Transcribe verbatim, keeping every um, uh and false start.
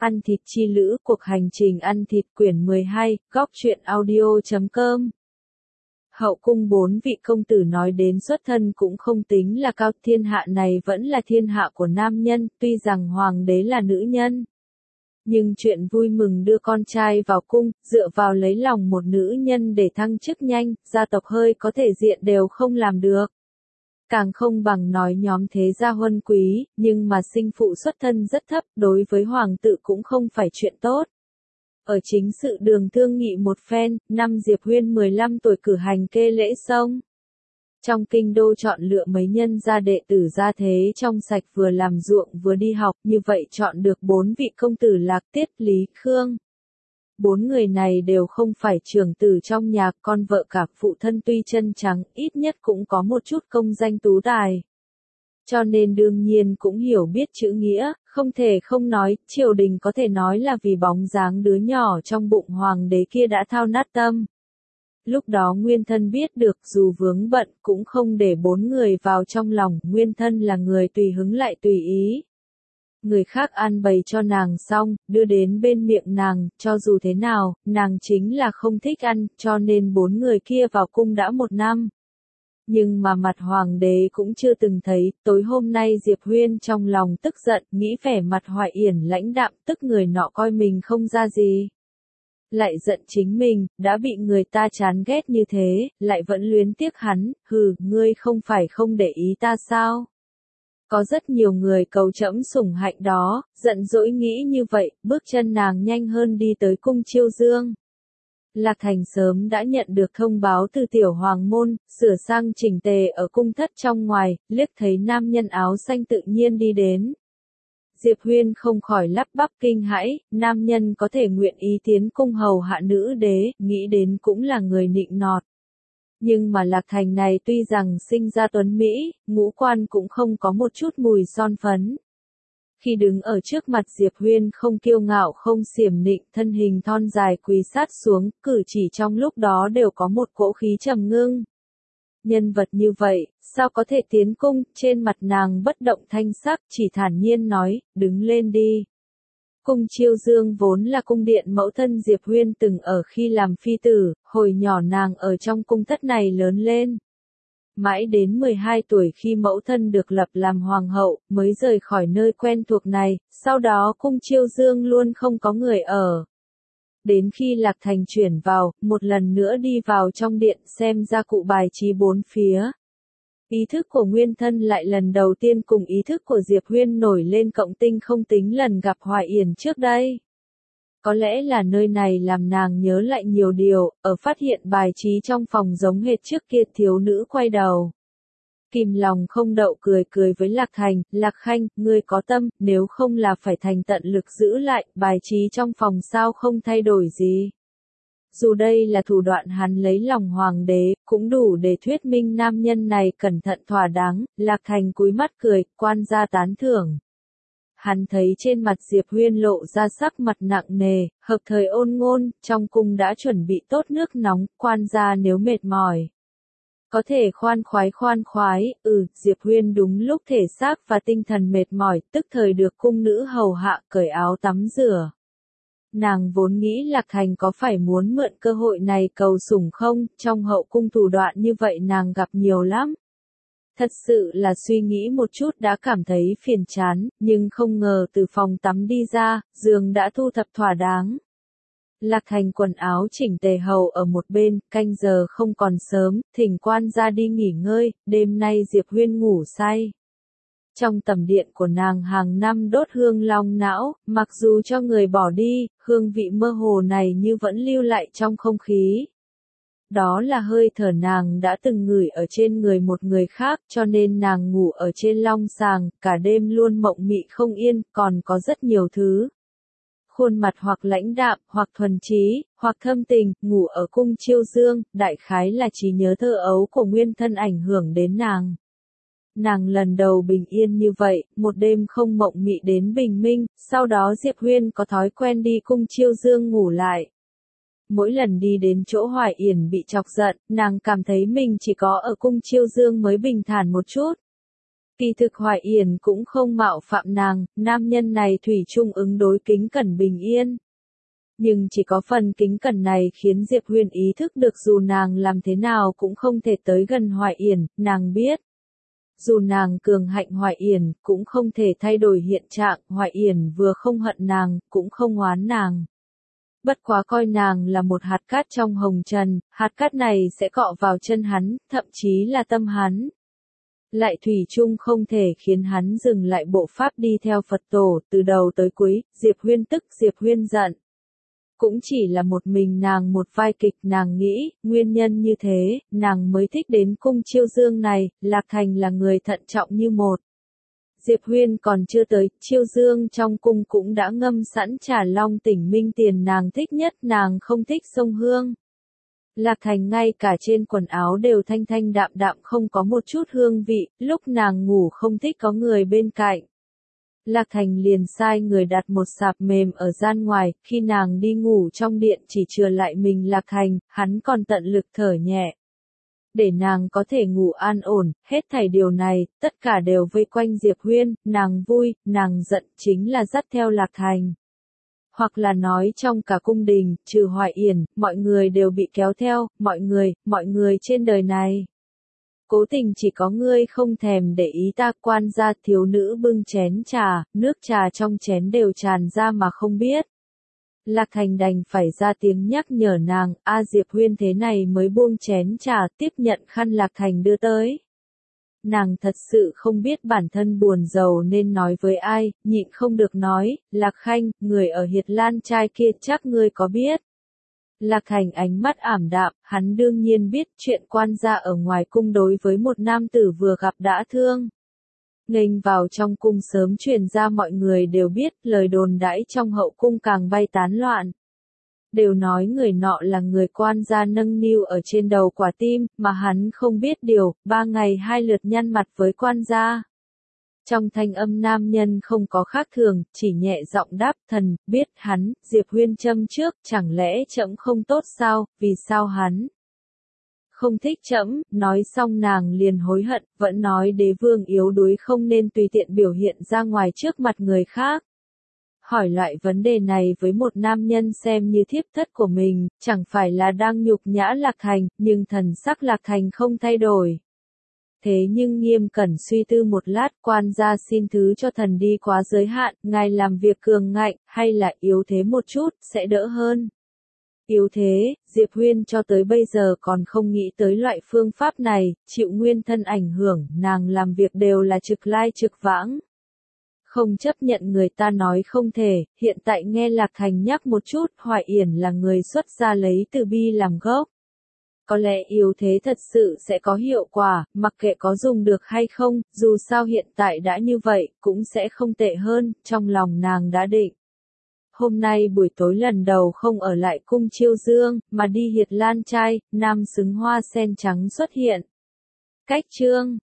Ăn thịt chi lữ, cuộc hành trình ăn thịt quyển mười hai, góc truyện audio chấm com. Hậu cung bốn vị công tử nói đến xuất thân cũng không tính là cao, thiên hạ này vẫn là thiên hạ của nam nhân, tuy rằng hoàng đế là nữ nhân. Nhưng chuyện vui mừng đưa con trai vào cung, dựa vào lấy lòng một nữ nhân để thăng chức nhanh, gia tộc hơi có thể diện đều không làm được. Càng không bằng nói nhóm thế gia huân quý, nhưng mà sinh phụ xuất thân rất thấp, đối với hoàng tử cũng không phải chuyện tốt. Ở chính sự đường thương nghị một phen, năm Diệp Huyên mười lăm tuổi cử hành kê lễ xong. Trong kinh đô chọn lựa mấy nhân gia đệ tử gia thế trong sạch vừa làm ruộng vừa đi học, như vậy chọn được bốn vị công tử Lạc Tiết, Lý Khương. Bốn người này đều không phải trưởng tử trong nhà, con vợ cả phụ thân tuy chân trắng, ít nhất cũng có một chút công danh tú tài. Cho nên đương nhiên cũng hiểu biết chữ nghĩa, không thể không nói, triều đình có thể nói là vì bóng dáng đứa nhỏ trong bụng hoàng đế kia đã thao nát tâm. Lúc đó Nguyên Thân biết được, dù vướng bận cũng không để bốn người vào trong lòng, Nguyên Thân là người tùy hứng lại tùy ý. Người khác ăn bày cho nàng xong, đưa đến bên miệng nàng, cho dù thế nào, nàng chính là không thích ăn, cho nên bốn người kia vào cung đã một năm. Nhưng mà mặt hoàng đế cũng chưa từng thấy, tối hôm nay Diệp Huyên trong lòng tức giận, nghĩ vẻ mặt Hoài Yển lãnh đạm, tức người nọ coi mình không ra gì. Lại giận chính mình, đã bị người ta chán ghét như thế, lại vẫn luyến tiếc hắn, hừ, ngươi không phải không để ý ta sao? Có rất nhiều người cầu trẫm sủng hạnh đó, giận dỗi nghĩ như vậy, bước chân nàng nhanh hơn đi tới cung Chiêu Dương. Lạc Thành sớm đã nhận được thông báo từ tiểu hoàng môn, sửa sang chỉnh tề ở cung thất trong ngoài, liếc thấy nam nhân áo xanh tự nhiên đi đến. Diệp Huyên không khỏi lắp bắp kinh hãi, nam nhân có thể nguyện ý tiến cung hầu hạ nữ đế, nghĩ đến cũng là người nịnh nọt. Nhưng mà Lạc Thành này tuy rằng sinh ra tuấn Mỹ, ngũ quan cũng không có một chút mùi son phấn. Khi đứng ở trước mặt Diệp Huyên không kiêu ngạo không xiểm nịnh, thân hình thon dài quỳ sát xuống, cử chỉ trong lúc đó đều có một cỗ khí trầm ngưng. Nhân vật như vậy, sao có thể tiến cung, trên mặt nàng bất động thanh sắc, chỉ thản nhiên nói, đứng lên đi. Cung Chiêu Dương vốn là cung điện mẫu thân Diệp Huyên từng ở khi làm phi tử, hồi nhỏ nàng ở trong cung thất này lớn lên. Mãi đến mười hai tuổi khi mẫu thân được lập làm hoàng hậu, mới rời khỏi nơi quen thuộc này, sau đó cung Chiêu Dương luôn không có người ở. Đến khi Lạc Thành chuyển vào, một lần nữa đi vào trong điện xem ra cụ bài trí bốn phía. Ý thức của Nguyên Thân lại lần đầu tiên cùng ý thức của Diệp Huyên nổi lên cộng tinh không tính lần gặp Hoài Yển trước đây. Có lẽ là nơi này làm nàng nhớ lại nhiều điều, ở phát hiện bài trí trong phòng giống hệt trước kia, thiếu nữ quay đầu. Kìm lòng không đậu cười cười với Lạc Thành, Lạc Khanh, ngươi có tâm, nếu không là phải thành tận lực giữ lại, bài trí trong phòng sao không thay đổi gì. Dù đây là thủ đoạn hắn lấy lòng hoàng đế, cũng đủ để thuyết minh nam nhân này cẩn thận thỏa đáng, Lạc Thành cúi mắt cười, quan gia tán thưởng. Hắn thấy trên mặt Diệp Huyên lộ ra sắc mặt nặng nề, hợp thời ôn ngôn, trong cung đã chuẩn bị tốt nước nóng, quan gia nếu mệt mỏi. Có thể khoan khoái khoan khoái, ừ, Diệp Huyên đúng lúc thể xác và tinh thần mệt mỏi, tức thời được cung nữ hầu hạ cởi áo tắm rửa. Nàng vốn nghĩ Lạc Thành có phải muốn mượn cơ hội này cầu sủng không, trong hậu cung thủ đoạn như vậy nàng gặp nhiều lắm. Thật sự là suy nghĩ một chút đã cảm thấy phiền chán, nhưng không ngờ từ phòng tắm đi ra, giường đã thu thập thỏa đáng. Lạc Thành quần áo chỉnh tề hầu ở một bên, canh giờ không còn sớm, thỉnh quan ra đi nghỉ ngơi, đêm nay Diệp Huyên ngủ say. Trong tầm điện của nàng hàng năm đốt hương long não, mặc dù cho người bỏ đi, hương vị mơ hồ này như vẫn lưu lại trong không khí. Đó là hơi thở nàng đã từng ngửi ở trên người một người khác, cho nên nàng ngủ ở trên long sàng, cả đêm luôn mộng mị không yên, còn có rất nhiều thứ. Khuôn mặt hoặc lãnh đạm, hoặc thuần trí, hoặc thâm tình, ngủ ở cung Chiêu Dương, đại khái là trí nhớ thơ ấu của Nguyên Thân ảnh hưởng đến nàng. Nàng lần đầu bình yên như vậy, một đêm không mộng mị đến bình minh, sau đó Diệp Huyên có thói quen đi cung Chiêu Dương ngủ lại. Mỗi lần đi đến chỗ Hoài Yển bị chọc giận, nàng cảm thấy mình chỉ có ở cung Chiêu Dương mới bình thản một chút. Kỳ thực Hoài Yển cũng không mạo phạm nàng, nam nhân này thủy chung ứng đối kính cẩn bình yên. Nhưng chỉ có phần kính cẩn này khiến Diệp Huyên ý thức được dù nàng làm thế nào cũng không thể tới gần Hoài Yển, nàng biết. Dù nàng cường hạnh Hoài Yển, cũng không thể thay đổi hiện trạng, Hoài Yển vừa không hận nàng, cũng không oán nàng. Bất quá coi nàng là một hạt cát trong hồng trần, hạt cát này sẽ cọ vào chân hắn, thậm chí là tâm hắn. Lại thủy chung không thể khiến hắn dừng lại bộ pháp đi theo Phật tổ, từ đầu tới cuối, Diệp Huyên tức Diệp Huyên giận. Cũng chỉ là một mình nàng một vai kịch, nàng nghĩ, nguyên nhân như thế, nàng mới thích đến cung Chiêu Dương này, Lạc Thành là người thận trọng như một. Diệp Huyên còn chưa tới, Chiêu Dương trong cung cũng đã ngâm sẵn trà long tỉnh minh tiền nàng thích nhất, nàng không thích sông hương. Lạc Thành ngay cả trên quần áo đều thanh thanh đạm đạm không có một chút hương vị, lúc nàng ngủ không thích có người bên cạnh. Lạc Thành liền sai người đặt một sạp mềm ở gian ngoài, khi nàng đi ngủ trong điện chỉ chừa lại mình Lạc Thành, hắn còn tận lực thở nhẹ. Để nàng có thể ngủ an ổn, hết thảy điều này, tất cả đều vây quanh Diệp Huyên, nàng vui, nàng giận chính là dắt theo Lạc Thành. Hoặc là nói trong cả cung đình, trừ Hoài Yển, mọi người đều bị kéo theo, mọi người, mọi người trên đời này. Cố tình chỉ có ngươi không thèm để ý ta, quan gia thiếu nữ bưng chén trà, nước trà trong chén đều tràn ra mà không biết. Lạc Thành đành phải ra tiếng nhắc nhở nàng, a Diệp Huyên thế này mới buông chén trà, tiếp nhận khăn Lạc Thành đưa tới. Nàng thật sự không biết bản thân buồn rầu nên nói với ai, nhịn không được nói, Lạc Khanh, người ở Hiệt Lan trai kia chắc ngươi có biết. Lạc Thành ánh mắt ảm đạm, hắn đương nhiên biết chuyện quan gia ở ngoài cung đối với một nam tử vừa gặp đã thương. Nghênh vào trong cung sớm truyền ra mọi người đều biết, lời đồn đãi trong hậu cung càng bay tán loạn. Đều nói người nọ là người quan gia nâng niu ở trên đầu quả tim, mà hắn không biết điều, ba ngày hai lượt nhăn mặt với quan gia. Trong thanh âm nam nhân không có khác thường, chỉ nhẹ giọng đáp, thần, biết hắn, Diệp Huyên châm trước, chẳng lẽ trẫm không tốt sao, vì sao hắn không thích trẫm, nói xong nàng liền hối hận, vẫn nói đế vương yếu đuối không nên tùy tiện biểu hiện ra ngoài trước mặt người khác. Hỏi loại vấn đề này với một nam nhân xem như thiếp thất của mình, chẳng phải là đang nhục nhã Lạc Thành, nhưng thần sắc Lạc Thành không thay đổi. Thế nhưng nghiêm cẩn suy tư một lát, quan gia xin thứ cho thần đi quá giới hạn, ngài làm việc cường ngạnh, hay là yếu thế một chút, sẽ đỡ hơn. Yếu thế, Diệp Huyên cho tới bây giờ còn không nghĩ tới loại phương pháp này, chịu nguyên thân ảnh hưởng, nàng làm việc đều là trực lai trực vãng. Không chấp nhận người ta nói không thể, hiện tại nghe Lạc Thành nhắc một chút, Hoài Yển là người xuất gia lấy từ bi làm gốc. Có lẽ yếu thế thật sự sẽ có hiệu quả, mặc kệ có dùng được hay không, dù sao hiện tại đã như vậy, cũng sẽ không tệ hơn, trong lòng nàng đã định. Hôm nay buổi tối lần đầu không ở lại cung Chiêu Dương, mà đi Hiệt Lan trai, nam xứng hoa sen trắng xuất hiện. Cách chương